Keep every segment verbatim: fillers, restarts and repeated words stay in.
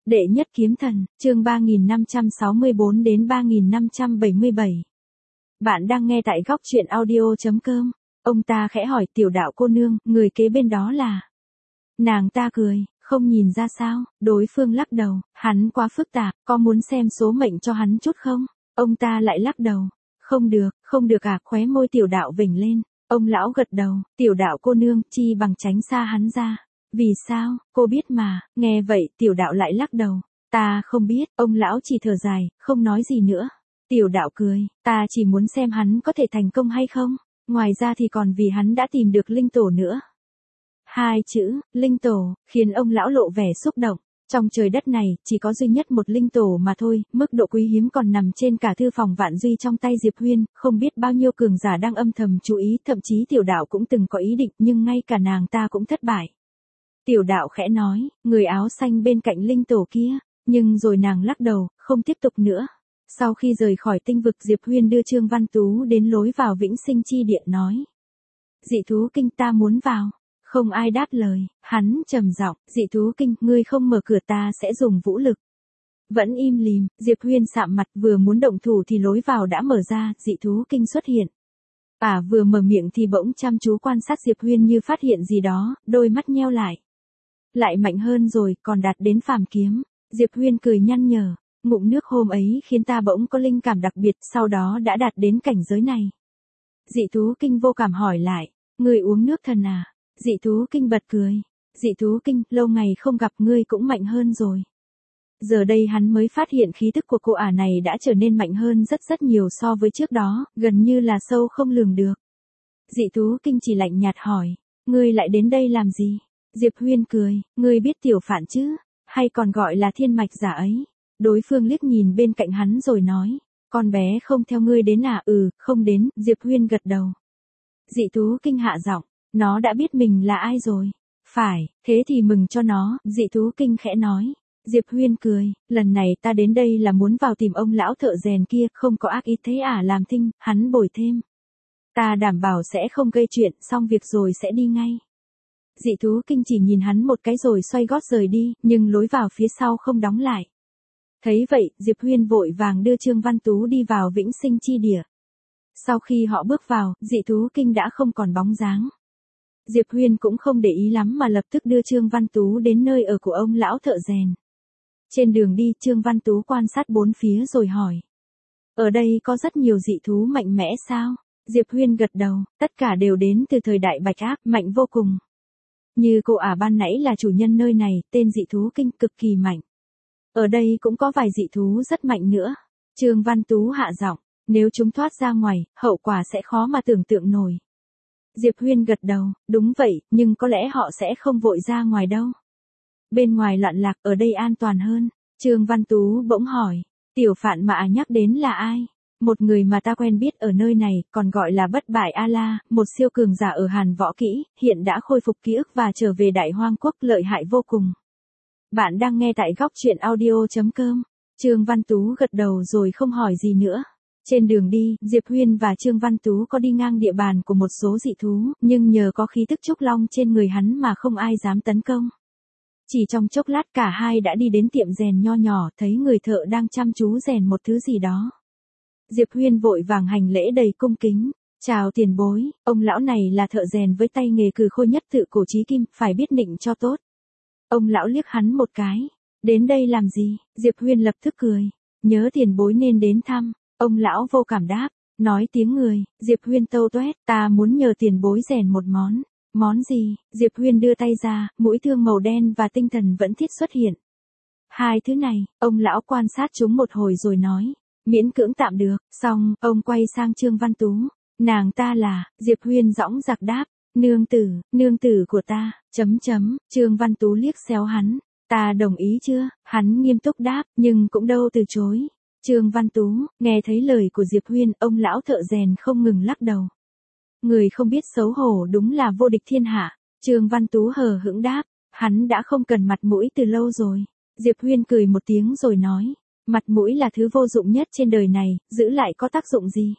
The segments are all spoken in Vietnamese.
Đệ nhất kiếm thần, chương ba nghìn năm trăm sáu mươi bốn đến ba nghìn năm trăm bảy mươi bảy. Bạn đang nghe tại góc truyện audio chấm com. Ông ta khẽ hỏi tiểu đạo cô nương, người kế bên đó là? Nàng ta cười, không nhìn ra sao, đối phương lắc đầu, hắn quá phức tạp, có muốn xem số mệnh cho hắn chút không? Ông ta lại lắc đầu, không được, không được à, khóe môi tiểu đạo vểnh lên. Ông lão gật đầu, tiểu đạo cô nương, chi bằng tránh xa hắn ra. Vì sao, cô biết mà, nghe vậy tiểu đạo lại lắc đầu. Ta không biết, ông lão chỉ thở dài, không nói gì nữa. Tiểu đạo cười, ta chỉ muốn xem hắn có thể thành công hay không, ngoài ra thì còn vì hắn đã tìm được linh tổ nữa. Hai chữ, linh tổ, khiến ông lão lộ vẻ xúc động. Trong trời đất này, chỉ có duy nhất một linh tổ mà thôi, mức độ quý hiếm còn nằm trên cả thư phòng vạn duy trong tay Diệp Huyên, không biết bao nhiêu cường giả đang âm thầm chú ý, thậm chí tiểu đạo cũng từng có ý định nhưng ngay cả nàng ta cũng thất bại. Tiểu đạo khẽ nói, người áo xanh bên cạnh linh tổ kia, nhưng rồi nàng lắc đầu, không tiếp tục nữa. Sau khi rời khỏi tinh vực Diệp Huyên đưa Trương Văn Tú đến lối vào Vĩnh Sinh Chi Điện nói. Dị thú kinh ta muốn vào. Không ai đáp lời, hắn trầm giọng, dị thú kinh, ngươi không mở cửa ta sẽ dùng vũ lực. Vẫn im lìm, Diệp Huyên sạm mặt vừa muốn động thủ thì lối vào đã mở ra, dị thú kinh xuất hiện. À vừa mở miệng thì bỗng chăm chú quan sát Diệp Huyên như phát hiện gì đó, đôi mắt nheo lại. Lại mạnh hơn rồi, còn đạt đến phàm kiếm. Diệp Huyên cười nhăn nhở, ngụm nước hôm ấy khiến ta bỗng có linh cảm đặc biệt, sau đó đã đạt đến cảnh giới này. Dị thú kinh vô cảm hỏi lại, ngươi uống nước thần à? Dị thú kinh bật cười. Dị thú kinh, lâu ngày không gặp ngươi cũng mạnh hơn rồi. Giờ đây hắn mới phát hiện khí tức của cô ả này đã trở nên mạnh hơn rất rất nhiều so với trước đó, gần như là sâu không lường được. Dị thú kinh chỉ lạnh nhạt hỏi, ngươi lại đến đây làm gì? Diệp Huyên cười, ngươi biết tiểu phạn chứ, hay còn gọi là thiên mạch giả ấy. Đối phương liếc nhìn bên cạnh hắn rồi nói, con bé không theo ngươi đến à? Ừ, không đến, Diệp Huyên gật đầu. Dị thú kinh hạ giọng, nó đã biết mình là ai rồi. Phải, thế thì mừng cho nó, dị thú kinh khẽ nói. Diệp Huyên cười, lần này ta đến đây là muốn vào tìm ông lão thợ rèn kia, không có ác ý thế à? Làm thinh, hắn bồi thêm. Ta đảm bảo sẽ không gây chuyện, xong việc rồi sẽ đi ngay. Dị thú kinh chỉ nhìn hắn một cái rồi xoay gót rời đi, nhưng lối vào phía sau không đóng lại. Thấy vậy, Diệp Huyên vội vàng đưa Trương Văn Tú đi vào Vĩnh Sinh Chi Địa. Sau khi họ bước vào, dị thú kinh đã không còn bóng dáng. Diệp Huyên cũng không để ý lắm mà lập tức đưa Trương Văn Tú đến nơi ở của ông lão thợ rèn. Trên đường đi, Trương Văn Tú quan sát bốn phía rồi hỏi. Ở đây có rất nhiều dị thú mạnh mẽ sao? Diệp Huyên gật đầu, tất cả đều đến từ thời đại bạch ác, mạnh vô cùng. Như cô ả ban nãy là chủ nhân nơi này, tên dị thú kinh cực kỳ mạnh. Ở đây cũng có vài dị thú rất mạnh nữa. Trương Văn Tú hạ giọng, nếu chúng thoát ra ngoài, hậu quả sẽ khó mà tưởng tượng nổi. Diệp Huyên gật đầu, đúng vậy, nhưng có lẽ họ sẽ không vội ra ngoài đâu. Bên ngoài loạn lạc, ở đây an toàn hơn. Trương Văn Tú bỗng hỏi, tiểu phạn mà nhắc đến là ai? Một người mà ta quen biết ở nơi này, còn gọi là Bất Bại A-la, một siêu cường giả ở Hàn Võ Kỹ, hiện đã khôi phục ký ức và trở về Đại Hoang Quốc, lợi hại vô cùng. Bạn đang nghe tại góc truyện audio chấm com. Trương Văn Tú gật đầu rồi không hỏi gì nữa. Trên đường đi, Diệp Huyên và Trương Văn Tú có đi ngang địa bàn của một số dị thú, nhưng nhờ có khí tức trúc long trên người hắn mà không ai dám tấn công. Chỉ trong chốc lát cả hai đã đi đến tiệm rèn nho nhỏ, thấy người thợ đang chăm chú rèn một thứ gì đó. Diệp Huyên vội vàng hành lễ đầy cung kính. Chào tiền bối, ông lão này là thợ rèn với tay nghề cừ khôi nhất tự cổ chí kim, phải biết nịnh cho tốt. Ông lão liếc hắn một cái. Đến đây làm gì? Diệp Huyên lập tức cười. Nhớ tiền bối nên đến thăm. Ông lão vô cảm đáp. Nói tiếng người, Diệp Huyên tâu tuét, ta muốn nhờ tiền bối rèn một món. Món gì? Diệp Huyên đưa tay ra, mũi thương màu đen và tinh thần vẫn thiết xuất hiện. Hai thứ này, ông lão quan sát chúng một hồi rồi nói. Miễn cưỡng tạm được, xong, ông quay sang Trương Văn Tú. Nàng ta là, Diệp Huyên dõng dạc đáp. Nương tử, nương tử của ta, chấm chấm, Trương Văn Tú liếc xéo hắn. Ta đồng ý chưa? Hắn nghiêm túc đáp, nhưng cũng đâu từ chối. Trương Văn Tú, nghe thấy lời của Diệp Huyên, ông lão thợ rèn không ngừng lắc đầu. Người không biết xấu hổ đúng là vô địch thiên hạ. Trương Văn Tú hờ hững đáp, hắn đã không cần mặt mũi từ lâu rồi. Diệp Huyên cười một tiếng rồi nói, mặt mũi là thứ vô dụng nhất trên đời này, giữ lại có tác dụng gì?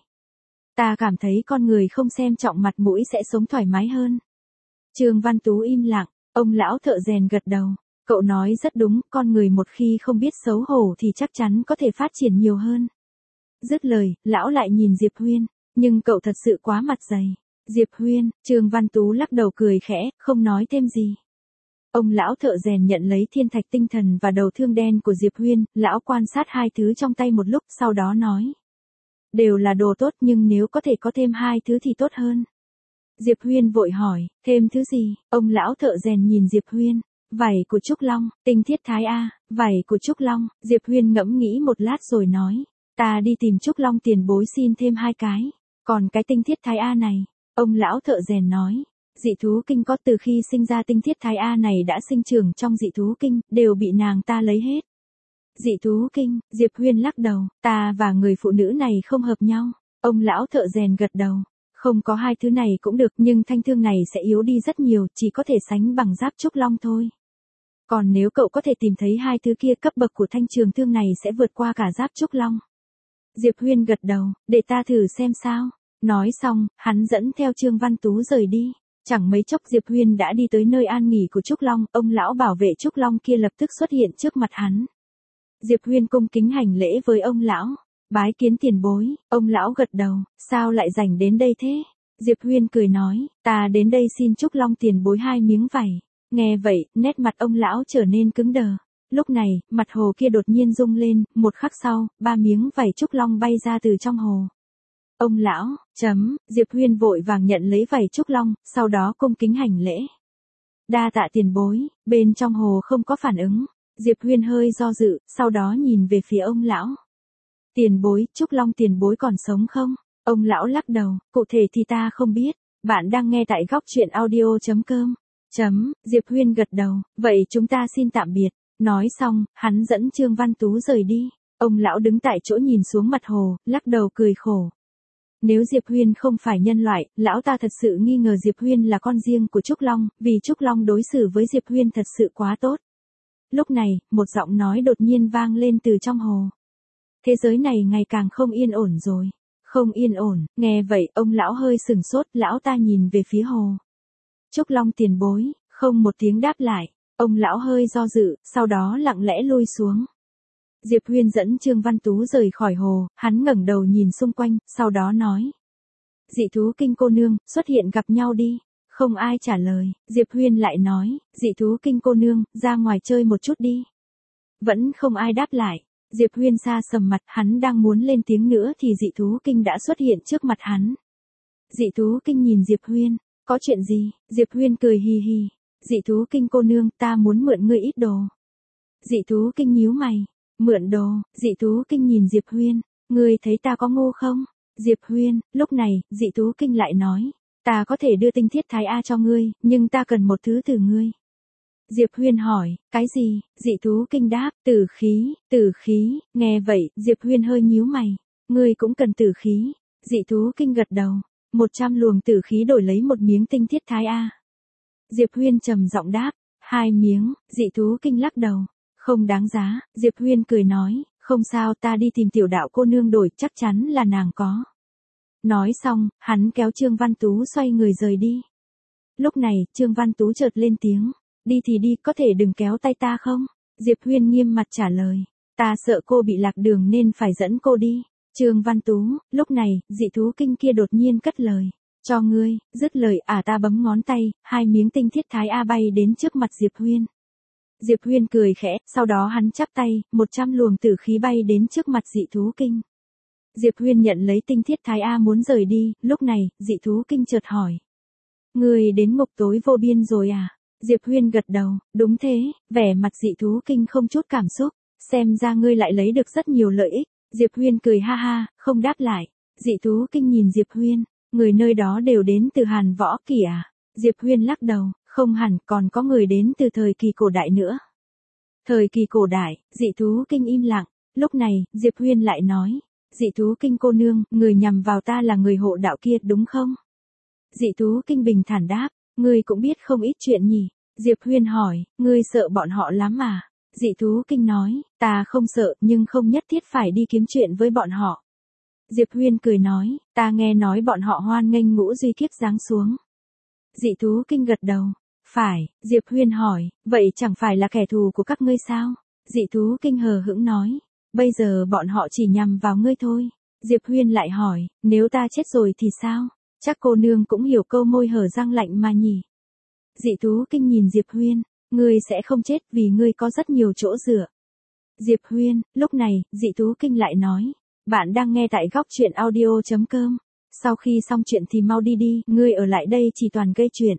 Ta cảm thấy con người không xem trọng mặt mũi sẽ sống thoải mái hơn. Trương Văn Tú im lặng, ông lão thợ rèn gật đầu. Cậu nói rất đúng, con người một khi không biết xấu hổ thì chắc chắn có thể phát triển nhiều hơn. Dứt lời, lão lại nhìn Diệp Huyên, nhưng cậu thật sự quá mặt dày. Diệp Huyên, Trương Văn Tú lắc đầu cười khẽ, không nói thêm gì. Ông lão thợ rèn nhận lấy thiên thạch tinh thần và đầu thương đen của Diệp Huyên, lão quan sát hai thứ trong tay một lúc sau đó nói. Đều là đồ tốt nhưng nếu có thể có thêm hai thứ thì tốt hơn. Diệp Huyên vội hỏi, thêm thứ gì? Ông lão thợ rèn nhìn Diệp Huyên. Vảy của Trúc Long, tinh thiết thái A, vảy của Trúc Long. Diệp Huyên ngẫm nghĩ một lát rồi nói. Ta đi tìm Trúc Long tiền bối xin thêm hai cái. Còn cái tinh thiết thái A này, ông lão thợ rèn nói. Dị thú kinh có từ khi sinh ra tinh thiết thái A này đã sinh trưởng trong dị thú kinh, đều bị nàng ta lấy hết. Dị thú kinh, Diệp Huyên lắc đầu, ta và người phụ nữ này không hợp nhau. Ông lão thợ rèn gật đầu. Không có hai thứ này cũng được nhưng thanh thương này sẽ yếu đi rất nhiều, chỉ có thể sánh bằng giáp Trúc Long thôi. Còn nếu cậu có thể tìm thấy hai thứ kia cấp bậc của thanh trường thương này sẽ vượt qua cả giáp Trúc Long. Diệp Huyên gật đầu, để ta thử xem sao. Nói xong, hắn dẫn theo Trương Văn Tú rời đi. Chẳng mấy chốc Diệp Huyên đã đi tới nơi an nghỉ của Trúc Long, ông lão bảo vệ Trúc Long kia lập tức xuất hiện trước mặt hắn. Diệp Huyên cung kính hành lễ với ông lão. Bái kiến tiền bối, ông lão gật đầu, sao lại rảnh đến đây thế? Diệp Huyên cười nói, ta đến đây xin Trúc Long tiền bối hai miếng vảy. Nghe vậy, nét mặt ông lão trở nên cứng đờ. Lúc này, mặt hồ kia đột nhiên rung lên, một khắc sau, ba miếng vảy Trúc Long bay ra từ trong hồ. Ông lão, chấm, Diệp Huyên vội vàng nhận lấy vảy Trúc Long, sau đó cung kính hành lễ. Đa tạ tiền bối, bên trong hồ không có phản ứng. Diệp Huyên hơi do dự, sau đó nhìn về phía ông lão. Tiền bối, Trúc Long tiền bối còn sống không? Ông lão lắc đầu, cụ thể thì ta không biết. Bạn đang nghe tại góc truyện audio chấm com. Chấm, Diệp Huyên gật đầu, vậy chúng ta xin tạm biệt. Nói xong, hắn dẫn Trương Văn Tú rời đi. Ông lão đứng tại chỗ nhìn xuống mặt hồ, lắc đầu cười khổ. Nếu Diệp Huyên không phải nhân loại, lão ta thật sự nghi ngờ Diệp Huyên là con riêng của Trúc Long, vì Trúc Long đối xử với Diệp Huyên thật sự quá tốt. Lúc này, một giọng nói đột nhiên vang lên từ trong hồ. Thế giới này ngày càng không yên ổn rồi. Không yên ổn, nghe vậy, ông lão hơi sừng sốt, lão ta nhìn về phía hồ. Trúc Long tiền bối, không một tiếng đáp lại. Ông lão hơi do dự, sau đó lặng lẽ lui xuống. Diệp Huyên dẫn Trương Văn Tú rời khỏi hồ, hắn ngẩng đầu nhìn xung quanh, sau đó nói. Dị thú kinh cô nương, xuất hiện gặp nhau đi. Không ai trả lời, Diệp Huyên lại nói, dị thú kinh cô nương, ra ngoài chơi một chút đi. Vẫn không ai đáp lại. Diệp Huyên xa sầm mặt, hắn đang muốn lên tiếng nữa thì dị thú kinh đã xuất hiện trước mặt hắn. Dị thú kinh nhìn Diệp Huyên, có chuyện gì? Diệp Huyên cười hì hì. Dị thú kinh cô nương, ta muốn mượn ngươi ít đồ. Dị thú kinh nhíu mày, mượn đồ, dị thú kinh nhìn Diệp Huyên, ngươi thấy ta có ngu không? Diệp Huyên, lúc này, dị thú kinh lại nói, ta có thể đưa tinh thiết thái A cho ngươi, nhưng ta cần một thứ từ ngươi. Diệp Huyên hỏi, cái gì? Dị thú kinh đáp, tử khí, tử khí, nghe vậy, Diệp Huyên hơi nhíu mày, ngươi cũng cần tử khí. Dị thú kinh gật đầu, một trăm luồng tử khí đổi lấy một miếng tinh thiết thái A. Diệp Huyên trầm giọng đáp, hai miếng, dị thú kinh lắc đầu, không đáng giá. Diệp Huyên cười nói, không sao, ta đi tìm tiểu đạo cô nương đổi, chắc chắn là nàng có. Nói xong, hắn kéo Trương Văn Tú xoay người rời đi. Lúc này, Trương Văn Tú chợt lên tiếng, đi thì đi, có thể đừng kéo tay ta không? Diệp Huyên nghiêm mặt trả lời, ta sợ cô bị lạc đường nên phải dẫn cô đi. Trương Văn Tú, lúc này, dị thú kinh kia đột nhiên cất lời, cho ngươi, dứt lời ả à ta bấm ngón tay, hai miếng tinh thiết thái A bay đến trước mặt Diệp Huyên. Diệp Huyên cười khẽ, sau đó hắn chắp tay, một trăm luồng tử khí bay đến trước mặt dị thú kinh. Diệp Huyên nhận lấy tinh thiết thái A muốn rời đi, lúc này, dị thú kinh chợt hỏi. Ngươi đến ngục tối vô biên rồi à? Diệp Huyên gật đầu, đúng thế, vẻ mặt dị thú kinh không chút cảm xúc, xem ra ngươi lại lấy được rất nhiều lợi ích. Diệp Huyên cười ha ha, không đáp lại. Dị thú kinh nhìn Diệp Huyên, người nơi đó đều đến từ Hàn Võ Kỳ à? Diệp Huyên lắc đầu, không hẳn, còn có người đến từ thời kỳ cổ đại nữa. Thời kỳ cổ đại, dị thú kinh im lặng, lúc này, Diệp Huyên lại nói, dị thú kinh cô nương, người nhằm vào ta là người hộ đạo kia đúng không? Dị thú kinh bình thản đáp, ngươi cũng biết không ít chuyện nhỉ? Diệp Huyên hỏi, ngươi sợ bọn họ lắm à? Dị thú kinh nói, ta không sợ nhưng không nhất thiết phải đi kiếm chuyện với bọn họ. Diệp Huyên cười nói, ta nghe nói bọn họ hoan nghênh ngũ duy kiếp giáng xuống. Dị thú kinh gật đầu, Phải, Diệp Huyên hỏi, vậy chẳng phải là kẻ thù của các ngươi sao? Dị thú kinh hờ hững nói, bây giờ bọn họ chỉ nhằm vào ngươi thôi. Diệp Huyên lại hỏi, nếu ta chết rồi thì sao? Chắc cô nương cũng hiểu câu môi hở răng lạnh mà nhỉ. Dị thú kinh nhìn Diệp Huyên, ngươi sẽ không chết vì ngươi có rất nhiều chỗ dựa. Diệp Huyên, lúc này, dị thú kinh lại nói, bạn đang nghe tại góc truyện audio chấm com. Sau khi xong chuyện thì mau đi đi, ngươi ở lại đây chỉ toàn gây chuyện.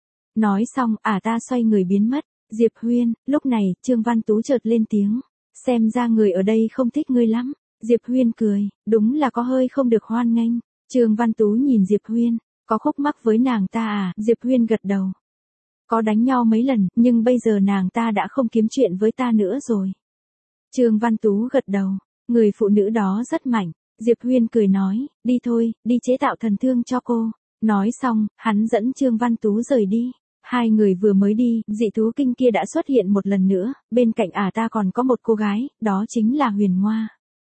Nói xong, ả ta xoay người biến mất. Diệp Huyên, lúc này, Trương Văn Tú chợt lên tiếng. Xem ra người ở đây không thích ngươi lắm. Diệp Huyên cười, đúng là có hơi không được hoan nghênh. Trương Văn Tú nhìn Diệp Huyên, có khúc mắc với nàng ta à? Diệp Huyên gật đầu. Có đánh nhau mấy lần, nhưng bây giờ nàng ta đã không kiếm chuyện với ta nữa rồi. Trương Văn Tú gật đầu, người phụ nữ đó rất mạnh. Diệp Huyên cười nói, đi thôi, đi chế tạo thần thương cho cô. Nói xong, hắn dẫn Trương Văn Tú rời đi. Hai người vừa mới đi, dị thú kinh kia đã xuất hiện một lần nữa, bên cạnh ả ta còn có một cô gái, đó chính là Huyền Ngoa.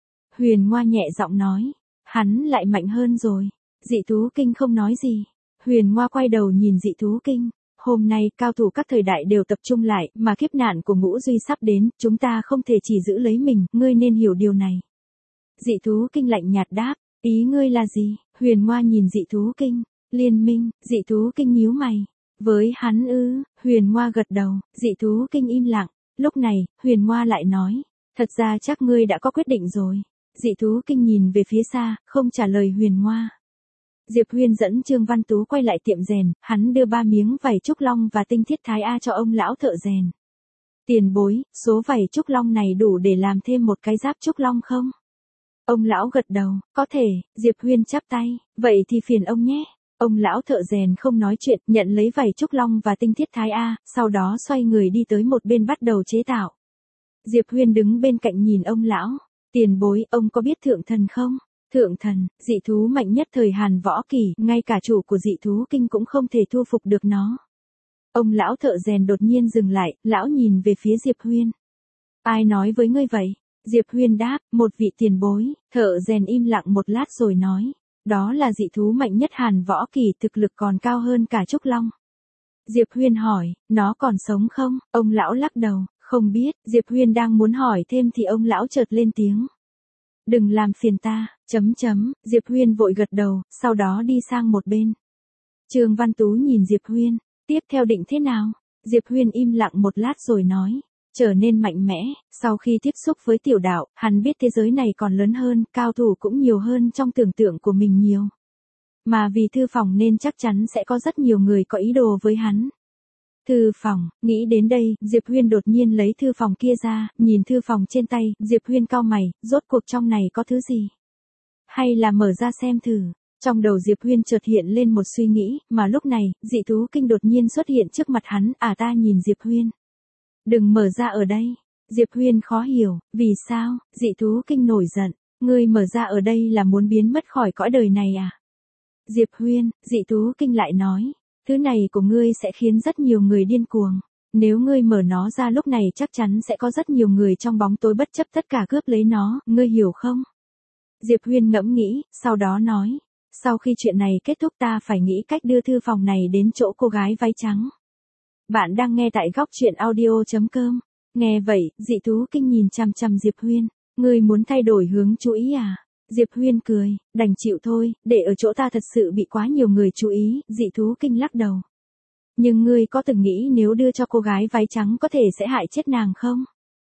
Huyền Ngoa nhẹ giọng nói, hắn lại mạnh hơn rồi. Dị thú kinh không nói gì. Huyền Ngoa quay đầu nhìn dị thú kinh. Hôm nay, cao thủ các thời đại đều tập trung lại, mà kiếp nạn của Ngũ Duy sắp đến, chúng ta không thể chỉ giữ lấy mình, ngươi nên hiểu điều này. Dị thú kinh lạnh nhạt đáp, ý ngươi là gì? Huyền Ngoa nhìn dị thú kinh. Liên minh, dị thú kinh nhíu mày. Với hắn ư? Huyền Ngoa gật đầu, dị thú kinh im lặng. Lúc này, Huyền Ngoa lại nói, thật ra chắc ngươi đã có quyết định rồi. Dị thú kinh nhìn về phía xa, không trả lời Huyền Ngoa. Diệp Huyên dẫn Trương Văn Tú quay lại tiệm rèn, hắn đưa ba miếng vảy trúc long và tinh thiết thái A cho ông lão thợ rèn. Tiền bối, số vảy trúc long này đủ để làm thêm một cái giáp trúc long không? Ông lão gật đầu, có thể. Diệp Huyên chắp tay, vậy thì phiền ông nhé. Ông lão thợ rèn không nói chuyện, nhận lấy vảy trúc long và tinh thiết thái A, sau đó xoay người đi tới một bên bắt đầu chế tạo. Diệp Huyên đứng bên cạnh nhìn ông lão. Tiền bối, ông có biết thượng thần không? Thượng thần, dị thú mạnh nhất thời Hàn Võ Kỳ, ngay cả chủ của dị thú kinh cũng không thể thu phục được nó. Ông lão thợ rèn đột nhiên dừng lại, lão nhìn về phía Diệp Huyên. Ai nói với ngươi vậy? Diệp Huyên đáp, một vị tiền bối. Thợ rèn im lặng một lát rồi nói, đó là dị thú mạnh nhất Hàn Võ Kỳ, thực lực còn cao hơn cả Trúc Long. Diệp Huyên hỏi, nó còn sống không? Ông lão lắc đầu, không biết. Diệp Huyên đang muốn hỏi thêm thì ông lão chợt lên tiếng. Đừng làm phiền ta, chấm chấm, Diệp Huyên vội gật đầu, sau đó đi sang một bên. Trương Văn Tú nhìn Diệp Huyên, tiếp theo định thế nào? Diệp Huyên im lặng một lát rồi nói, trở nên mạnh mẽ. Sau khi tiếp xúc với tiểu đạo, hắn biết thế giới này còn lớn hơn, cao thủ cũng nhiều hơn trong tưởng tượng của mình nhiều. Mà vì thư phòng nên chắc chắn sẽ có rất nhiều người có ý đồ với hắn. Thư phòng, nghĩ đến đây, Diệp Huyên đột nhiên lấy thư phòng kia ra, nhìn thư phòng trên tay, Diệp Huyên cau mày, rốt cuộc trong này có thứ gì? Hay là mở ra xem thử? Trong đầu Diệp Huyên chợt hiện lên một suy nghĩ, mà lúc này, dị thú kinh đột nhiên xuất hiện trước mặt hắn, à ta nhìn Diệp Huyên. Đừng mở ra ở đây. Diệp Huyên khó hiểu, vì sao? Dị thú kinh nổi giận, ngươi mở ra ở đây là muốn biến mất khỏi cõi đời này à? Diệp Huyên, dị thú kinh lại nói. Thứ này của ngươi sẽ khiến rất nhiều người điên cuồng. Nếu ngươi mở nó ra lúc này chắc chắn sẽ có rất nhiều người trong bóng tối bất chấp tất cả cướp lấy nó, ngươi hiểu không? Diệp Huyên ngẫm nghĩ, sau đó nói. Sau khi chuyện này kết thúc ta phải nghĩ cách đưa thư phòng này đến chỗ cô gái váy trắng. Bạn đang nghe tại góc truyện audio chấm com. Nghe vậy, dị thú kinh nhìn chằm chằm Diệp Huyên. Ngươi muốn thay đổi hướng chú ý à? Diệp Huyên cười, đành chịu thôi, để ở chỗ ta thật sự bị quá nhiều người chú ý, dị thú kinh lắc đầu. Nhưng ngươi có từng nghĩ nếu đưa cho cô gái váy trắng có thể sẽ hại chết nàng không?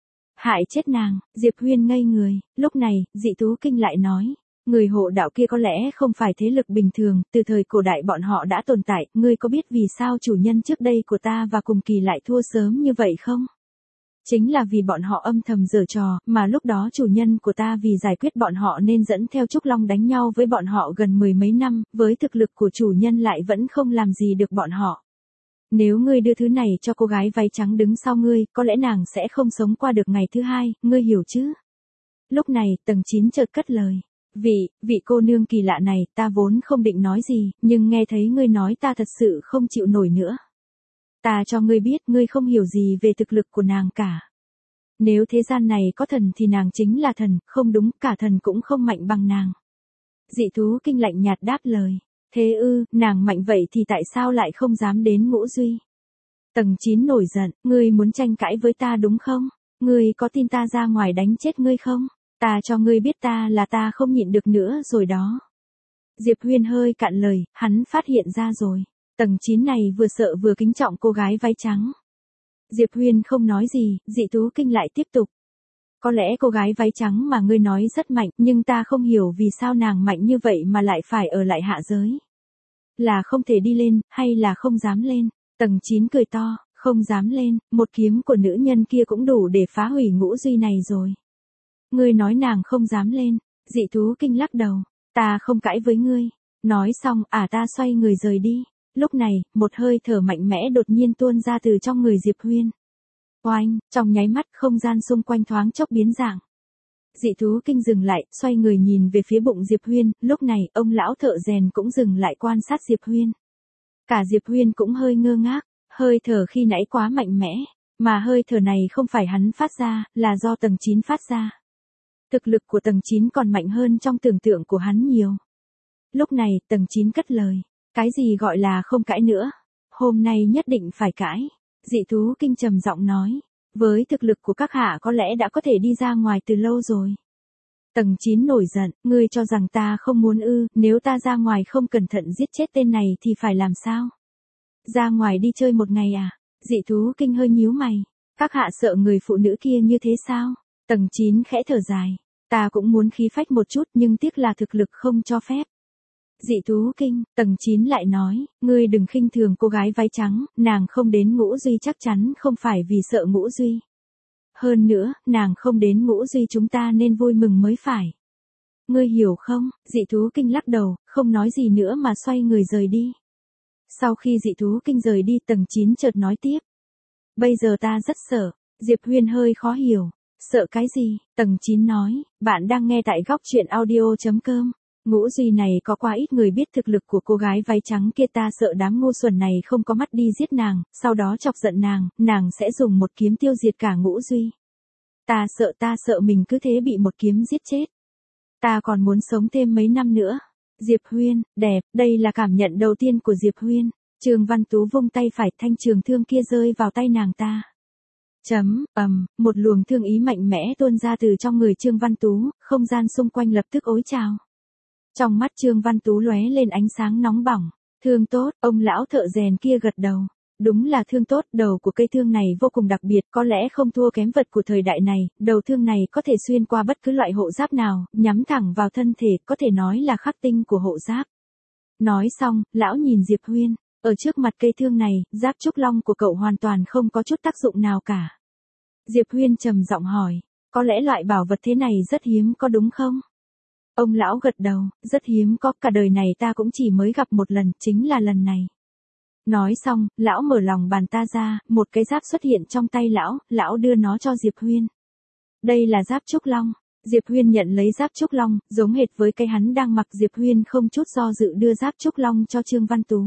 Hại chết nàng, Diệp Huyên ngây người, lúc này, dị thú kinh lại nói. Người hộ đạo kia có lẽ không phải thế lực bình thường, từ thời cổ đại bọn họ đã tồn tại, ngươi có biết vì sao chủ nhân trước đây của ta và cùng kỳ lại thua sớm như vậy không? Chính là vì bọn họ âm thầm giở trò, mà lúc đó chủ nhân của ta vì giải quyết bọn họ nên dẫn theo Trúc Long đánh nhau với bọn họ gần mười mấy năm, với thực lực của chủ nhân lại vẫn không làm gì được bọn họ. Nếu ngươi đưa thứ này cho cô gái váy trắng đứng sau ngươi, có lẽ nàng sẽ không sống qua được ngày thứ hai, ngươi hiểu chứ? Lúc này, tầng chín chợt cất lời. Vị, vị cô nương kỳ lạ này, ta vốn không định nói gì, nhưng nghe thấy ngươi nói ta thật sự không chịu nổi nữa. Ta cho ngươi biết, ngươi không hiểu gì về thực lực của nàng cả. Nếu thế gian này có thần thì nàng chính là thần, không đúng, cả thần cũng không mạnh bằng nàng. Dị thú kinh lạnh nhạt đáp lời. Thế ư, nàng mạnh vậy thì tại sao lại không dám đến Ngũ Duy? Tầng chín nổi giận, ngươi muốn tranh cãi với ta đúng không? Ngươi có tin ta ra ngoài đánh chết ngươi không? Ta cho ngươi biết ta là ta không nhịn được nữa rồi đó. Diệp Huyên hơi cạn lời, hắn phát hiện ra rồi. Tầng chín này vừa sợ vừa kính trọng cô gái váy trắng. Diệp Huyên không nói gì, Dị Tú Kinh lại tiếp tục. Có lẽ cô gái váy trắng mà ngươi nói rất mạnh, nhưng ta không hiểu vì sao nàng mạnh như vậy mà lại phải ở lại hạ giới. Là không thể đi lên, hay là không dám lên? Tầng chín cười to, không dám lên, một kiếm của nữ nhân kia cũng đủ để phá hủy ngũ duy này rồi. Ngươi nói nàng không dám lên, Dị Tú Kinh lắc đầu, ta không cãi với ngươi. Nói xong, à ta xoay người rời đi. Lúc này, một hơi thở mạnh mẽ đột nhiên tuôn ra từ trong người Diệp Huyên. Oanh, trong nháy mắt không gian xung quanh thoáng chốc biến dạng. Dị Tú Kinh dừng lại, xoay người nhìn về phía bụng Diệp Huyên, lúc này ông lão thợ rèn cũng dừng lại quan sát Diệp Huyên. Cả Diệp Huyên cũng hơi ngơ ngác, hơi thở khi nãy quá mạnh mẽ, mà hơi thở này không phải hắn phát ra, là do tầng chín phát ra. Thực lực của tầng chín còn mạnh hơn trong tưởng tượng của hắn nhiều. Lúc này, tầng chín cất lời, cái gì gọi là không cãi nữa, hôm nay nhất định phải cãi. Dị Tú Kinh trầm giọng nói, với thực lực của các hạ có lẽ đã có thể đi ra ngoài từ lâu rồi. Tầng chín nổi giận, ngươi cho rằng ta không muốn ư, nếu ta ra ngoài không cẩn thận giết chết tên này thì phải làm sao? Ra ngoài đi chơi một ngày à? Dị Tú Kinh hơi nhíu mày, các hạ sợ người phụ nữ kia như thế sao? Tầng chín khẽ thở dài, ta cũng muốn khí phách một chút nhưng tiếc là thực lực không cho phép. Dị Tú Kinh, tầng chín lại nói, ngươi đừng khinh thường cô gái váy trắng, nàng không đến ngũ duy chắc chắn không phải vì sợ ngũ duy. Hơn nữa, nàng không đến ngũ duy chúng ta nên vui mừng mới phải. Ngươi hiểu không? Dị Tú Kinh lắc đầu, không nói gì nữa mà xoay người rời đi. Sau khi Dị Tú Kinh rời đi, tầng chín chợt nói tiếp. Bây giờ ta rất sợ. Diệp Huyên hơi khó hiểu. Sợ cái gì? Tầng chín nói, bạn đang nghe tại góc truyện audio chấm com. Ngũ duy này có quá ít người biết thực lực của cô gái váy trắng kia, ta sợ đám ngu xuẩn này không có mắt đi giết nàng, sau đó chọc giận nàng, nàng sẽ dùng một kiếm tiêu diệt cả ngũ duy. Ta sợ ta sợ mình cứ thế bị một kiếm giết chết. Ta còn muốn sống thêm mấy năm nữa. Diệp Huyên, đẹp, đây là cảm nhận đầu tiên của Diệp Huyên. Trương Văn Tú vung tay phải, thanh trường thương kia rơi vào tay nàng ta. Chấm, ầm, một luồng thương ý mạnh mẽ tuôn ra từ trong người Trương Văn Tú, không gian xung quanh lập tức ối trào. Trong mắt Trương Văn Tú lóe lên ánh sáng nóng bỏng. Thương tốt, ông lão thợ rèn kia gật đầu. Đúng là thương tốt, đầu của cây thương này vô cùng đặc biệt, có lẽ không thua kém vật của thời đại này, đầu thương này có thể xuyên qua bất cứ loại hộ giáp nào, nhắm thẳng vào thân thể, có thể nói là khắc tinh của hộ giáp. Nói xong, lão nhìn Diệp Huyên, ở trước mặt cây thương này, giáp trúc long của cậu hoàn toàn không có chút tác dụng nào cả. Diệp Huyên trầm giọng hỏi, có lẽ loại bảo vật thế này rất hiếm có đúng không? Ông lão gật đầu, rất hiếm có, cả đời này ta cũng chỉ mới gặp một lần, chính là lần này. Nói xong, lão mở lòng bàn ta ra, một cái giáp xuất hiện trong tay lão, lão đưa nó cho Diệp Huyên. Đây là giáp trúc long. Diệp Huyên nhận lấy giáp trúc long, giống hệt với cái hắn đang mặc. Diệp Huyên không chút do dự đưa giáp trúc long cho Trương Văn Tú.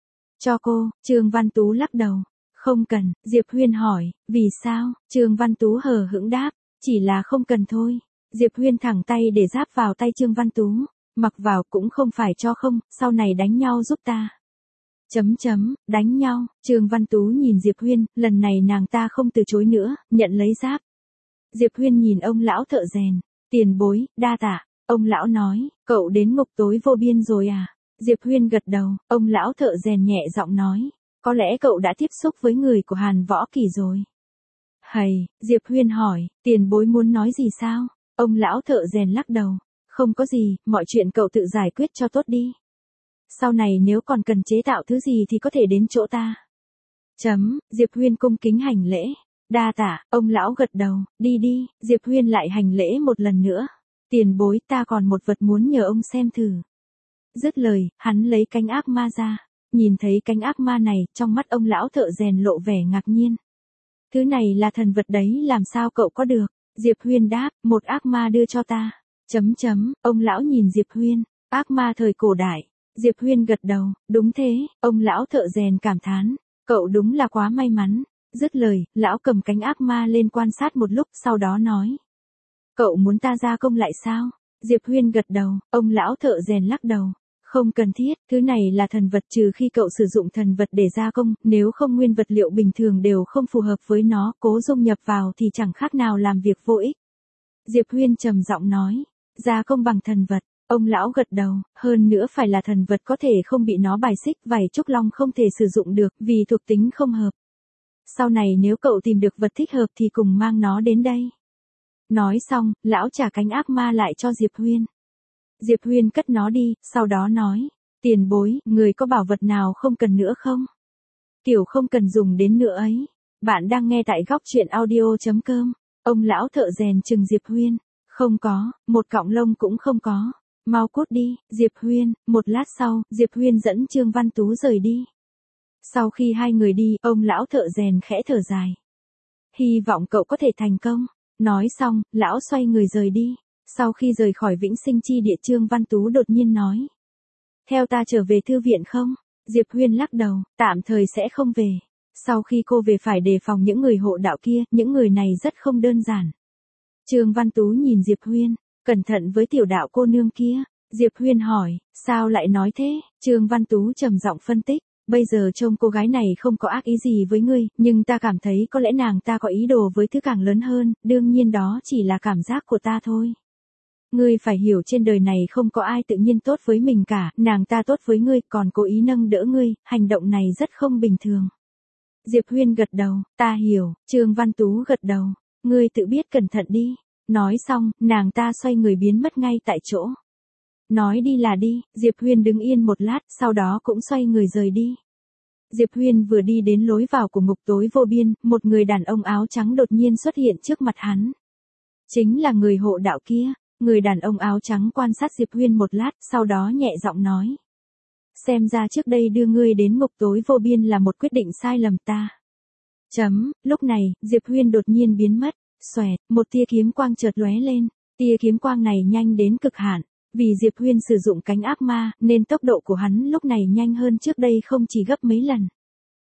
Cho cô, Trương Văn Tú lắc đầu. Không cần, Diệp Huyên hỏi, vì sao? Trương Văn Tú hờ hững đáp, chỉ là không cần thôi. Diệp Huyên thẳng tay để giáp vào tay Trương Văn Tú, mặc vào cũng không phải cho không, sau này đánh nhau giúp ta. Chấm chấm, đánh nhau, Trương Văn Tú nhìn Diệp Huyên, lần này nàng ta không từ chối nữa, nhận lấy giáp. Diệp Huyên nhìn ông lão thợ rèn, tiền bối, đa tạ, ông lão nói, cậu đến ngục tối vô biên rồi à? Diệp Huyên gật đầu, ông lão thợ rèn nhẹ giọng nói, có lẽ cậu đã tiếp xúc với người của Hàn Võ Kỳ rồi. Hầy, Diệp Huyên hỏi, tiền bối muốn nói gì sao? Ông lão thợ rèn lắc đầu, không có gì, mọi chuyện cậu tự giải quyết cho tốt đi. Sau này nếu còn cần chế tạo thứ gì thì có thể đến chỗ ta. Chấm, Diệp Huyên cung kính hành lễ. Đa tạ, ông lão gật đầu, đi đi, Diệp Huyên lại hành lễ một lần nữa. Tiền bối, ta còn một vật muốn nhờ ông xem thử. Dứt lời, hắn lấy cánh ác ma ra. Nhìn thấy cánh ác ma này, trong mắt ông lão thợ rèn lộ vẻ ngạc nhiên. Thứ này là thần vật đấy, làm sao cậu có được? Diệp Huyên đáp, một ác ma đưa cho ta. Chấm chấm, ông lão nhìn Diệp Huyên, ác ma thời cổ đại. Diệp Huyên gật đầu, đúng thế, ông lão thợ rèn cảm thán, cậu đúng là quá may mắn. Dứt lời, lão cầm cánh ác ma lên quan sát một lúc, sau đó nói. Cậu muốn ta gia công lại sao? Diệp Huyên gật đầu, ông lão thợ rèn lắc đầu. Không cần thiết, thứ này là thần vật trừ khi cậu sử dụng thần vật để gia công, nếu không nguyên vật liệu bình thường đều không phù hợp với nó, cố dung nhập vào thì chẳng khác nào làm việc vô ích. Diệp Huyên trầm giọng nói, gia công bằng thần vật, ông lão gật đầu, hơn nữa phải là thần vật có thể không bị nó bài xích, vảy trúc long không thể sử dụng được vì thuộc tính không hợp. Sau này nếu cậu tìm được vật thích hợp thì cùng mang nó đến đây. Nói xong, lão trả cánh ác ma lại cho Diệp Huyên. Diệp Huyên cất nó đi, sau đó nói, tiền bối, người có bảo vật nào không cần nữa không? Kiểu không cần dùng đến nữa ấy. Bạn đang nghe tại góc truyện audio.com. Ông lão thợ rèn trừng Diệp Huyên. Không có, một cọng lông cũng không có. Mau cút đi, Diệp Huyên. Một lát sau, Diệp Huyên dẫn Trương Văn Tú rời đi. Sau khi hai người đi, ông lão thợ rèn khẽ thở dài. Hy vọng cậu có thể thành công. Nói xong, lão xoay người rời đi. Sau khi rời khỏi Vĩnh Sinh Chi Địa, Trương Văn Tú đột nhiên nói. Theo ta trở về thư viện không? Diệp Huyên lắc đầu, tạm thời sẽ không về. Sau khi cô về phải đề phòng những người hộ đạo kia, những người này rất không đơn giản. Trương Văn Tú nhìn Diệp Huyên, cẩn thận với tiểu đạo cô nương kia. Diệp Huyên hỏi, sao lại nói thế? Trương Văn Tú trầm giọng phân tích. Bây giờ trông cô gái này không có ác ý gì với ngươi, nhưng ta cảm thấy có lẽ nàng ta có ý đồ với thứ càng lớn hơn, đương nhiên đó chỉ là cảm giác của ta thôi. Ngươi phải hiểu trên đời này không có ai tự nhiên tốt với mình cả, nàng ta tốt với ngươi, còn cố ý nâng đỡ ngươi, hành động này rất không bình thường. Diệp Huyên gật đầu, ta hiểu, Trương Văn Tú gật đầu, ngươi tự biết cẩn thận đi. Nói xong, nàng ta xoay người biến mất ngay tại chỗ. Nói đi là đi, Diệp Huyên đứng yên một lát, sau đó cũng xoay người rời đi. Diệp Huyên vừa đi đến lối vào của ngục tối vô biên, một người đàn ông áo trắng đột nhiên xuất hiện trước mặt hắn. Chính là người hộ đạo kia. Người đàn ông áo trắng quan sát Diệp Huyên một lát, sau đó nhẹ giọng nói. Xem ra trước đây đưa ngươi đến ngục tối vô biên là một quyết định sai lầm ta. Chấm, lúc này, Diệp Huyên đột nhiên biến mất, xoẹt, một tia kiếm quang chợt lóe lên, tia kiếm quang này nhanh đến cực hạn. Vì Diệp Huyên sử dụng cánh ác ma, nên tốc độ của hắn lúc này nhanh hơn trước đây không chỉ gấp mấy lần.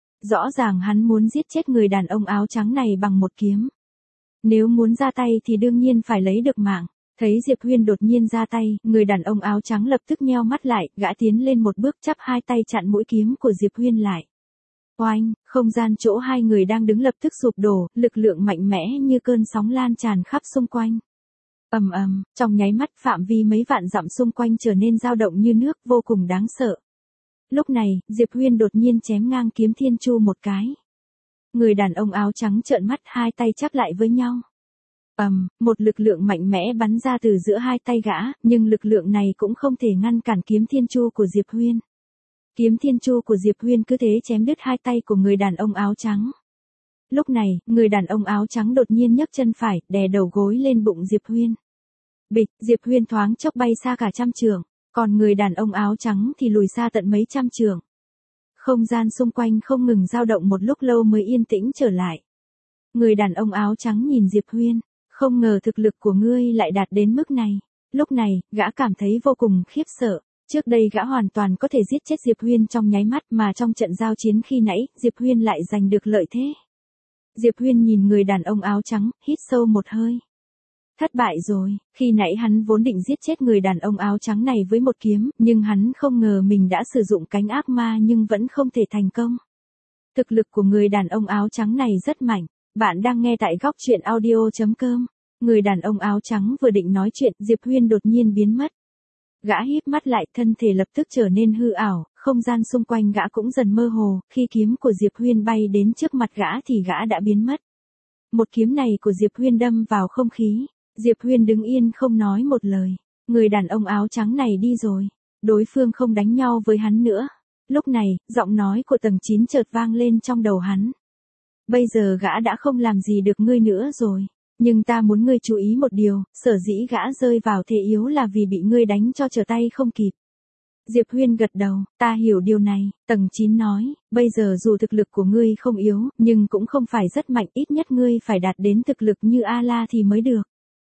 Rõ ràng hắn muốn giết chết người đàn ông áo trắng này bằng một kiếm. Nếu muốn ra tay thì đương nhiên phải lấy được mạng. Thấy Diệp Huyên đột nhiên ra tay, người đàn ông áo trắng lập tức nheo mắt lại, gã tiến lên một bước chắp hai tay chặn mũi kiếm của Diệp Huyên lại. Oanh, không gian chỗ hai người đang đứng lập tức sụp đổ, lực lượng mạnh mẽ như cơn sóng lan tràn khắp xung quanh. Ầm ầm, trong nháy mắt phạm vi mấy vạn dặm xung quanh trở nên dao động như nước, vô cùng đáng sợ. Lúc này, Diệp Huyên đột nhiên chém ngang kiếm thiên chu một cái. Người đàn ông áo trắng trợn mắt, hai tay chắp lại với nhau. Ầm, um, một lực lượng mạnh mẽ bắn ra từ giữa hai tay gã, nhưng lực lượng này cũng không thể ngăn cản kiếm thiên chu của Diệp Huyên. Kiếm thiên chu của Diệp Huyên cứ thế chém đứt hai tay của người đàn ông áo trắng. Lúc này, người đàn ông áo trắng đột nhiên nhấc chân phải, đè đầu gối lên bụng Diệp Huyên. Bịch, Diệp Huyên thoáng chốc bay xa cả trăm trượng, còn người đàn ông áo trắng thì lùi xa tận mấy trăm trượng. Không gian xung quanh không ngừng dao động một lúc lâu mới yên tĩnh trở lại. Người đàn ông áo trắng nhìn Diệp Huyên. Không ngờ thực lực của ngươi lại đạt đến mức này. Lúc này, gã cảm thấy vô cùng khiếp sợ. Trước đây gã hoàn toàn có thể giết chết Diệp Huyên trong nháy mắt, mà trong trận giao chiến khi nãy, Diệp Huyên lại giành được lợi thế. Diệp Huyên nhìn người đàn ông áo trắng, hít sâu một hơi. Thất bại rồi, khi nãy hắn vốn định giết chết người đàn ông áo trắng này với một kiếm, nhưng hắn không ngờ mình đã sử dụng cánh ác ma nhưng vẫn không thể thành công. Thực lực của người đàn ông áo trắng này rất mạnh. Bạn đang nghe tại góc truyện audio.com. Người đàn ông áo trắng vừa định nói chuyện, Diệp Huyên đột nhiên biến mất. Gã híp mắt lại, thân thể lập tức trở nên hư ảo, không gian xung quanh gã cũng dần mơ hồ, khi kiếm của Diệp Huyên bay đến trước mặt gã thì gã đã biến mất. Một kiếm này của Diệp Huyên đâm vào không khí, Diệp Huyên đứng yên không nói một lời. Người đàn ông áo trắng này đi rồi, đối phương không đánh nhau với hắn nữa. Lúc này, giọng nói của tầng chín chợt vang lên trong đầu hắn. Bây giờ gã đã không làm gì được ngươi nữa rồi. Nhưng ta muốn ngươi chú ý một điều, sở dĩ gã rơi vào thế yếu là vì bị ngươi đánh cho trở tay không kịp. Diệp Huyên gật đầu, ta hiểu điều này, tầng chín nói, bây giờ dù thực lực của ngươi không yếu, nhưng cũng không phải rất mạnh, ít nhất ngươi phải đạt đến thực lực như A-la thì mới được.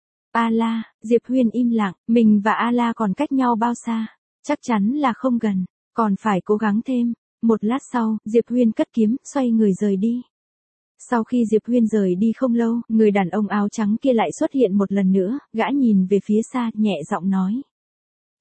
A-la, Diệp Huyên im lặng, mình và A-la còn cách nhau bao xa? Chắc chắn là không gần, còn phải cố gắng thêm. Một lát sau, Diệp Huyên cất kiếm, xoay người rời đi. Sau khi Diệp Huyên rời đi không lâu, người đàn ông áo trắng kia lại xuất hiện một lần nữa, gã nhìn về phía xa, nhẹ giọng nói.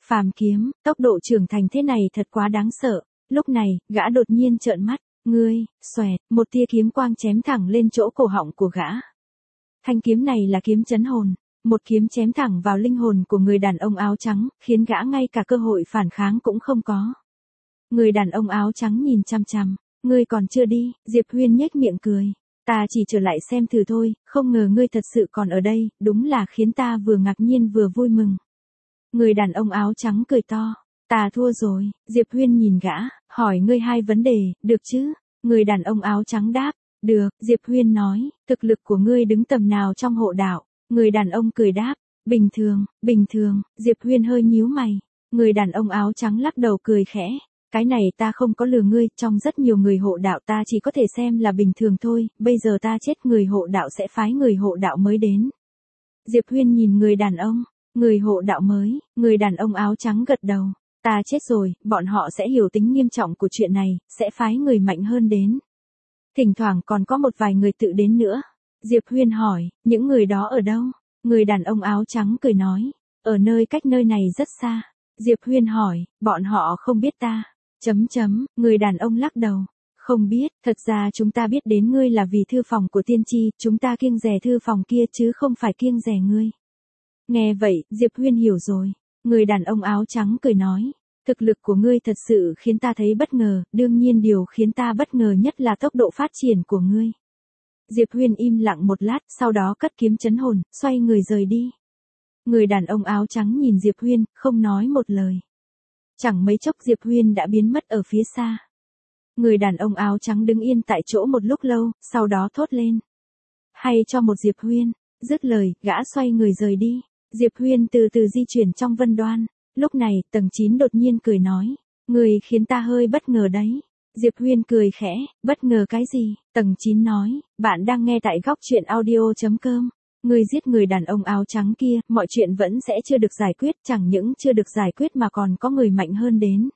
Phàm kiếm, tốc độ trưởng thành thế này thật quá đáng sợ. Lúc này, gã đột nhiên trợn mắt, ngươi, xoẹt, một tia kiếm quang chém thẳng lên chỗ cổ họng của gã. Thanh kiếm này là kiếm chấn hồn, một kiếm chém thẳng vào linh hồn của người đàn ông áo trắng, khiến gã ngay cả cơ hội phản kháng cũng không có. Người đàn ông áo trắng nhìn chăm chăm, ngươi còn chưa đi, Diệp Huyên nhếch miệng cười. Ta chỉ trở lại xem thử thôi, không ngờ ngươi thật sự còn ở đây, đúng là khiến ta vừa ngạc nhiên vừa vui mừng. Người đàn ông áo trắng cười to, ta thua rồi, Diệp Huyên nhìn gã, hỏi ngươi hai vấn đề, được chứ? Người đàn ông áo trắng đáp, được, Diệp Huyên nói, thực lực của ngươi đứng tầm nào trong hộ đạo? Người đàn ông cười đáp, bình thường, bình thường, Diệp Huyên hơi nhíu mày. Người đàn ông áo trắng lắc đầu cười khẽ, cái này ta không có lừa ngươi, trong rất nhiều người hộ đạo ta chỉ có thể xem là bình thường thôi, bây giờ ta chết người hộ đạo sẽ phái người hộ đạo mới đến. Diệp Huyên nhìn người đàn ông, người hộ đạo mới, người đàn ông áo trắng gật đầu, ta chết rồi, bọn họ sẽ hiểu tính nghiêm trọng của chuyện này, sẽ phái người mạnh hơn đến. Thỉnh thoảng còn có một vài người tự đến nữa. Diệp Huyên hỏi, những người đó ở đâu? Người đàn ông áo trắng cười nói, ở nơi cách nơi này rất xa. Diệp Huyên hỏi, bọn họ không biết ta. Chấm chấm, người đàn ông lắc đầu. Không biết, thật ra chúng ta biết đến ngươi là vì thư phòng của tiên tri, chúng ta kiêng dè thư phòng kia chứ không phải kiêng dè ngươi. Nghe vậy, Diệp Huyên hiểu rồi. Người đàn ông áo trắng cười nói, thực lực của ngươi thật sự khiến ta thấy bất ngờ, đương nhiên điều khiến ta bất ngờ nhất là tốc độ phát triển của ngươi. Diệp Huyên im lặng một lát, sau đó cất kiếm chấn hồn, xoay người rời đi. Người đàn ông áo trắng nhìn Diệp Huyên, không nói một lời. Chẳng mấy chốc Diệp Huyên đã biến mất ở phía xa. Người đàn ông áo trắng đứng yên tại chỗ một lúc lâu, sau đó thốt lên. Hay cho một Diệp Huyên, dứt lời, gã xoay người rời đi. Diệp Huyên từ từ di chuyển trong vân đoan. Lúc này, tầng chín đột nhiên cười nói. Người khiến ta hơi bất ngờ đấy. Diệp Huyên cười khẽ, bất ngờ cái gì? Tầng chín nói, bạn đang nghe tại góc truyện audio chấm com. Người giết người đàn ông áo trắng kia, mọi chuyện vẫn sẽ chưa được giải quyết, chẳng những chưa được giải quyết mà còn có người mạnh hơn đến.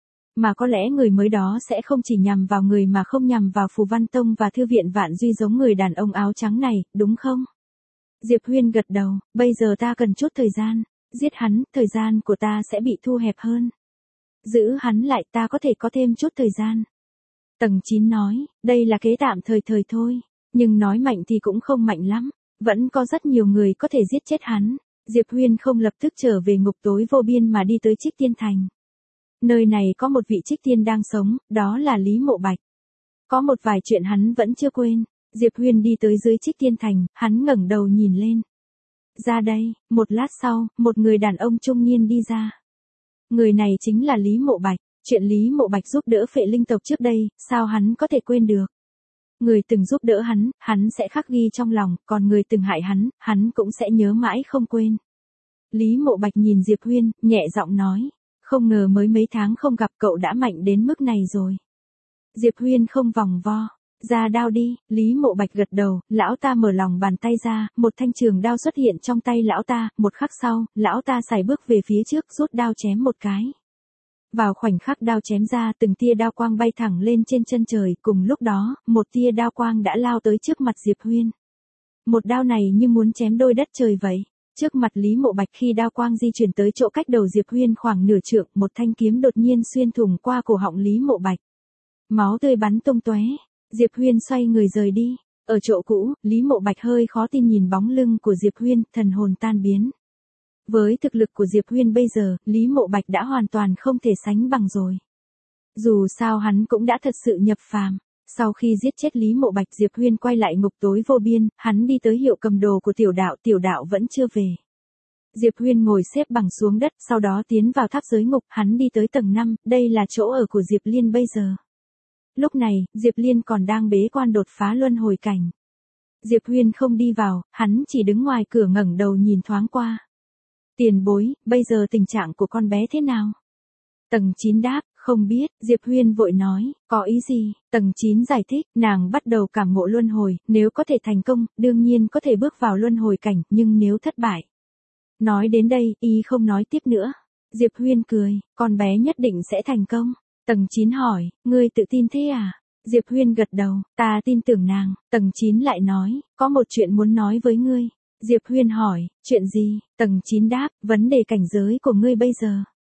Mà có lẽ người mới đó sẽ không chỉ nhằm vào người mà không nhằm vào Phù Văn Tông và Thư viện Vạn Duy giống người đàn ông áo trắng này, đúng không? Diệp Huyên gật đầu, bây giờ ta cần chút thời gian. Giết hắn, thời gian của ta sẽ bị thu hẹp hơn. Giữ hắn lại ta có thể có thêm chút thời gian. Tầng chín nói, đây là kế tạm thời thời thôi, nhưng nói mạnh thì cũng không mạnh lắm, vẫn có rất nhiều người có thể giết chết hắn. Diệp Huyên không lập tức trở về ngục tối vô biên mà đi tới Trích Tiên Thành. Nơi này có một vị Trích Tiên đang sống, đó là Lý Mộ Bạch. Có một vài chuyện hắn vẫn chưa quên. Diệp Huyên đi tới dưới Trích Tiên Thành, hắn ngẩng đầu nhìn lên. Ra đây, một lát sau, một người đàn ông trung niên đi ra. Người này chính là Lý Mộ Bạch. Chuyện Lý Mộ Bạch giúp đỡ phệ linh tộc trước đây, sao hắn có thể quên được? Người từng giúp đỡ hắn, hắn sẽ khắc ghi trong lòng, còn người từng hại hắn, hắn cũng sẽ nhớ mãi không quên. Lý Mộ Bạch nhìn Diệp Huyên, nhẹ giọng nói, không ngờ mới mấy tháng không gặp cậu đã mạnh đến mức này rồi. Diệp Huyên không vòng vo, ra đao đi, Lý Mộ Bạch gật đầu, lão ta mở lòng bàn tay ra, một thanh trường đao xuất hiện trong tay lão ta, một khắc sau, lão ta sải bước về phía trước rút đao chém một cái. Vào khoảnh khắc đao chém ra, từng tia đao quang bay thẳng lên trên chân trời, cùng lúc đó, một tia đao quang đã lao tới trước mặt Diệp Huyên. Một đao này như muốn chém đôi đất trời vậy. Trước mặt Lý Mộ Bạch khi đao quang di chuyển tới chỗ cách đầu Diệp Huyên khoảng nửa trượng, một thanh kiếm đột nhiên xuyên thủng qua cổ họng Lý Mộ Bạch. Máu tươi bắn tung tóe. Diệp Huyên xoay người rời đi. Ở chỗ cũ, Lý Mộ Bạch hơi khó tin nhìn bóng lưng của Diệp Huyên, thần hồn tan biến. Với thực lực của Diệp Huyên bây giờ, Lý Mộ Bạch đã hoàn toàn không thể sánh bằng rồi. Dù sao hắn cũng đã thật sự nhập phàm. Sau khi giết chết Lý Mộ Bạch, Diệp Huyên quay lại ngục tối vô biên, hắn đi tới hiệu cầm đồ của tiểu đạo, tiểu đạo vẫn chưa về. Diệp Huyên ngồi xếp bằng xuống đất, sau đó tiến vào tháp giới ngục, hắn đi tới tầng năm, đây là chỗ ở của Diệp Liên bây giờ. Lúc này, Diệp Liên còn đang bế quan đột phá luân hồi cảnh. Diệp Huyên không đi vào, hắn chỉ đứng ngoài cửa ngẩng đầu nhìn thoáng qua. Tiền bối, bây giờ tình trạng của con bé thế nào? Tầng chín đáp, không biết, Diệp Huyên vội nói, có ý gì? Tầng chín giải thích, nàng bắt đầu cảm ngộ luân hồi, nếu có thể thành công, đương nhiên có thể bước vào luân hồi cảnh, nhưng nếu thất bại. Nói đến đây, y không nói tiếp nữa. Diệp Huyên cười, con bé nhất định sẽ thành công. Tầng chín hỏi, ngươi tự tin thế à? Diệp Huyên gật đầu, ta tin tưởng nàng. Tầng chín lại nói, có một chuyện muốn nói với ngươi. Diệp Huyên hỏi, chuyện gì? Tầng chín đáp, vấn đề cảnh giới của ngươi bây giờ.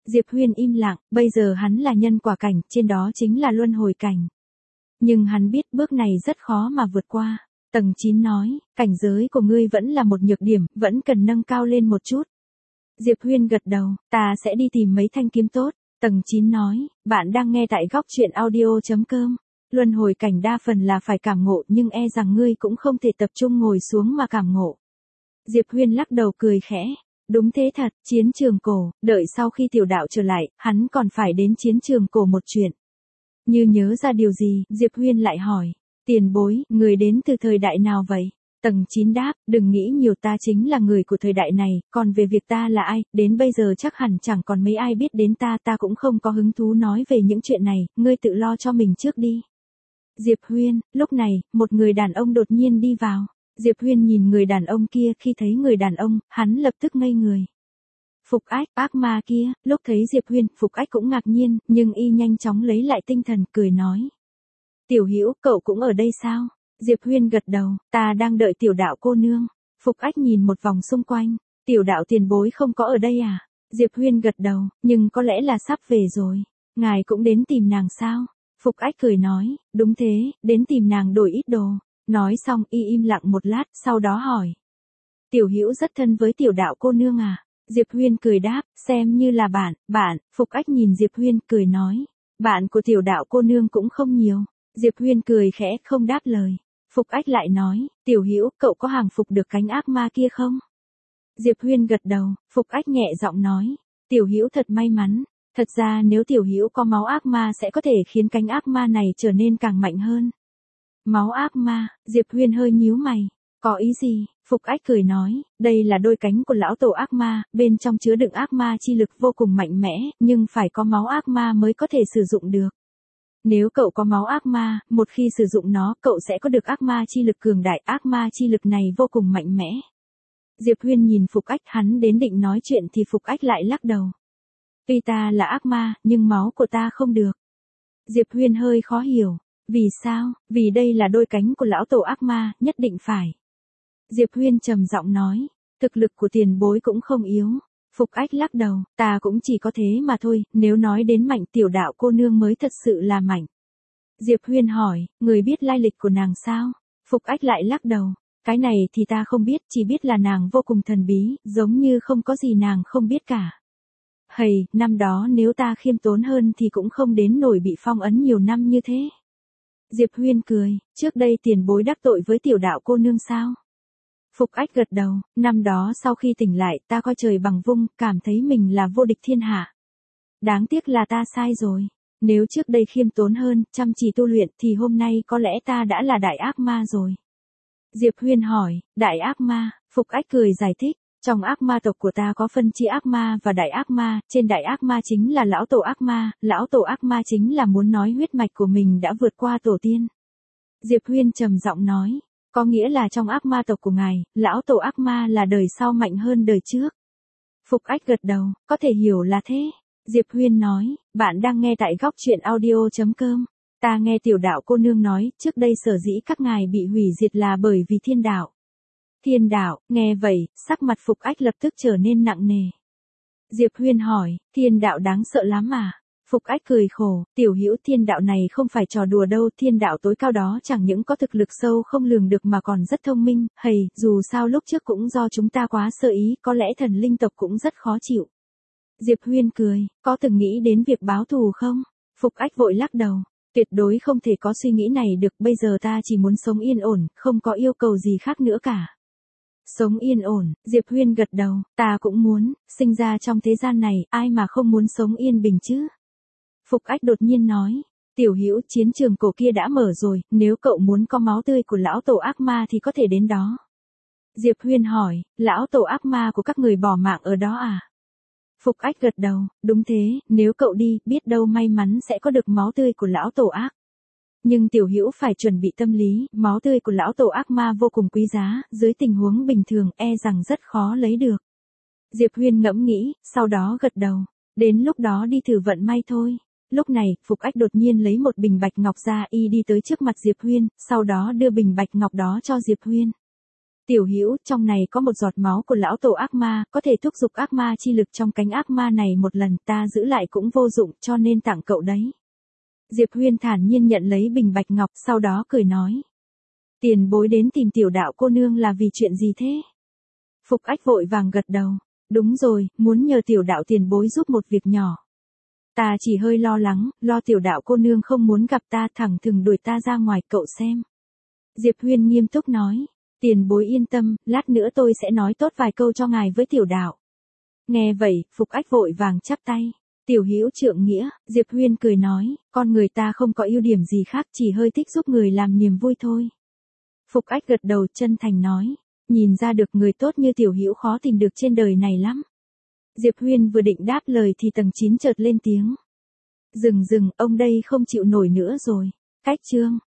Diệp Huyên im lặng, bây giờ hắn là nhân quả cảnh, trên đó chính là luân hồi cảnh. Nhưng hắn biết bước này rất khó mà vượt qua. Tầng chín nói, cảnh giới của ngươi vẫn là một nhược điểm, vẫn cần nâng cao lên một chút. Diệp Huyên gật đầu, ta sẽ đi tìm mấy thanh kiếm tốt. Tầng chín nói, bạn đang nghe tại góc truyện audio.com. Luân hồi cảnh đa phần là phải cảm ngộ nhưng e rằng ngươi cũng không thể tập trung ngồi xuống mà cảm ngộ. Diệp Huyên lắc đầu cười khẽ. Đúng thế thật, chiến trường cổ, đợi sau khi tiểu đạo trở lại, hắn còn phải đến chiến trường cổ một chuyện. Như nhớ ra điều gì, Diệp Huyên lại hỏi. Tiền bối, người đến từ thời đại nào vậy? Tầng chín đáp, đừng nghĩ nhiều, ta chính là người của thời đại này, còn về việc ta là ai, đến bây giờ chắc hẳn chẳng còn mấy ai biết đến ta, ta cũng không có hứng thú nói về những chuyện này, ngươi tự lo cho mình trước đi. Diệp Huyên, lúc này, một người đàn ông đột nhiên đi vào. Diệp Huyên nhìn người đàn ông kia, khi thấy người đàn ông, hắn lập tức ngây người. Phục Ách, ác ma kia, lúc thấy Diệp Huyên, Phục Ách cũng ngạc nhiên, nhưng y nhanh chóng lấy lại tinh thần, cười nói. Tiểu Hữu, cậu cũng ở đây sao? Diệp Huyên gật đầu, ta đang đợi tiểu đạo cô nương. Phục Ách nhìn một vòng xung quanh, tiểu đạo tiền bối không có ở đây à? Diệp Huyên gật đầu, nhưng có lẽ là sắp về rồi. Ngài cũng đến tìm nàng sao? Phục Ách cười nói, đúng thế, đến tìm nàng đổi ít đồ. Nói xong y im lặng một lát, sau đó hỏi. Tiểu Hữu rất thân với tiểu đạo cô nương à? Diệp Huyên cười đáp, xem như là bạn, bạn. Phục Ách nhìn Diệp Huyên cười nói, bạn của tiểu đạo cô nương cũng không nhiều. Diệp Huyên cười khẽ không đáp lời. Phục Ách lại nói, Tiểu Hữu, cậu có hàng phục được cánh ác ma kia không? Diệp Huyên gật đầu, Phục Ách nhẹ giọng nói, Tiểu Hữu thật may mắn. Thật ra nếu Tiểu Hữu có máu ác ma sẽ có thể khiến cánh ác ma này trở nên càng mạnh hơn. Máu ác ma, Diệp Huyên hơi nhíu mày. Có ý gì? Phục Ách cười nói, đây là đôi cánh của lão tổ ác ma, bên trong chứa đựng ác ma chi lực vô cùng mạnh mẽ, nhưng phải có máu ác ma mới có thể sử dụng được. Nếu cậu có máu ác ma, một khi sử dụng nó, cậu sẽ có được ác ma chi lực cường đại, ác ma chi lực này vô cùng mạnh mẽ. Diệp Huyên nhìn Phục Ách, hắn đến định nói chuyện thì Phục Ách lại lắc đầu. Tuy ta là ác ma, nhưng máu của ta không được. Diệp Huyên hơi khó hiểu. Vì sao? Vì đây là đôi cánh của lão tổ ác ma, nhất định phải. Diệp Huyên trầm giọng nói, thực lực của tiền bối cũng không yếu. Phục Ách lắc đầu, ta cũng chỉ có thế mà thôi, nếu nói đến mạnh tiểu đạo cô nương mới thật sự là mạnh. Diệp Huyên hỏi, người biết lai lịch của nàng sao? Phục Ách lại lắc đầu, cái này thì ta không biết, chỉ biết là nàng vô cùng thần bí, giống như không có gì nàng không biết cả. Hầy, năm đó nếu ta khiêm tốn hơn thì cũng không đến nổi bị phong ấn nhiều năm như thế. Diệp Huyên cười, trước đây tiền bối đắc tội với tiểu đạo cô nương sao? Phục Ách gật đầu, năm đó sau khi tỉnh lại ta coi trời bằng vung, cảm thấy mình là vô địch thiên hạ. Đáng tiếc là ta sai rồi. Nếu trước đây khiêm tốn hơn, chăm chỉ tu luyện thì hôm nay có lẽ ta đã là đại ác ma rồi. Diệp Huyên hỏi, đại ác ma? Phục Ách cười giải thích, trong ác ma tộc của ta có phân chia ác ma và đại ác ma, trên đại ác ma chính là lão tổ ác ma, lão tổ ác ma chính là muốn nói huyết mạch của mình đã vượt qua tổ tiên. Diệp Huyên trầm giọng nói, có nghĩa là trong ác ma tộc của ngài, lão tổ ác ma là đời sau mạnh hơn đời trước. Phục Ách gật đầu, có thể hiểu là thế. Diệp Huyên nói, bạn đang nghe tại góc truyện audio.com. Ta nghe tiểu đạo cô nương nói, trước đây sở dĩ các ngài bị hủy diệt là bởi vì thiên đạo. Thiên đạo, nghe vậy, sắc mặt Phục Ách lập tức trở nên nặng nề. Diệp Huyên hỏi, thiên đạo đáng sợ lắm à? Phục Ách cười khổ, Tiểu Hữu, thiên đạo này không phải trò đùa đâu, thiên đạo tối cao đó chẳng những có thực lực sâu không lường được mà còn rất thông minh, hầy, dù sao lúc trước cũng do chúng ta quá sơ ý, có lẽ thần linh tộc cũng rất khó chịu. Diệp Huyên cười, có từng nghĩ đến việc báo thù không? Phục Ách vội lắc đầu, tuyệt đối không thể có suy nghĩ này được, bây giờ ta chỉ muốn sống yên ổn, không có yêu cầu gì khác nữa cả. Sống yên ổn, Diệp Huyên gật đầu, ta cũng muốn, sinh ra trong thế gian này, ai mà không muốn sống yên bình chứ? Phục Ách đột nhiên nói, Tiểu Hữu, chiến trường cổ kia đã mở rồi, nếu cậu muốn có máu tươi của lão tổ ác ma thì có thể đến đó. Diệp Huyên hỏi, lão tổ ác ma của các người bỏ mạng ở đó à? Phục Ách gật đầu, đúng thế, nếu cậu đi, biết đâu may mắn sẽ có được máu tươi của lão tổ ác. Nhưng Tiểu Hữu phải chuẩn bị tâm lý, máu tươi của lão tổ ác ma vô cùng quý giá, dưới tình huống bình thường e rằng rất khó lấy được. Diệp Huyên ngẫm nghĩ, sau đó gật đầu, đến lúc đó đi thử vận may thôi. Lúc này, Phục Ách đột nhiên lấy một bình bạch ngọc ra, y đi tới trước mặt Diệp Huyên, sau đó đưa bình bạch ngọc đó cho Diệp Huyên. Tiểu Hữu, trong này có một giọt máu của lão tổ ác ma, có thể thúc giục ác ma chi lực trong cánh ác ma này một lần, ta giữ lại cũng vô dụng, cho nên tặng cậu đấy. Diệp Huyên thản nhiên nhận lấy bình bạch ngọc, sau đó cười nói. Tiền bối đến tìm tiểu đạo cô nương là vì chuyện gì thế? Phục Ách vội vàng gật đầu. Đúng rồi, muốn nhờ tiểu đạo tiền bối giúp một việc nhỏ. Ta chỉ hơi lo lắng, lo tiểu đạo cô nương không muốn gặp ta, thẳng thừng đuổi ta ra ngoài, cậu xem. Diệp Huyên nghiêm túc nói. Tiền bối yên tâm, lát nữa tôi sẽ nói tốt vài câu cho ngài với tiểu đạo. Nghe vậy, Phục Ách vội vàng chắp tay. Tiểu Hữu trượng nghĩa, Diệp Huyên cười nói, con người ta không có ưu điểm gì khác, chỉ hơi thích giúp người làm niềm vui thôi. Phục Ách gật đầu chân thành nói, nhìn ra được người tốt như Tiểu Hữu khó tìm được trên đời này lắm. Diệp Huyên vừa định đáp lời thì tầng chín chợt lên tiếng. Dừng dừng, ông đây không chịu nổi nữa rồi. Cách chương.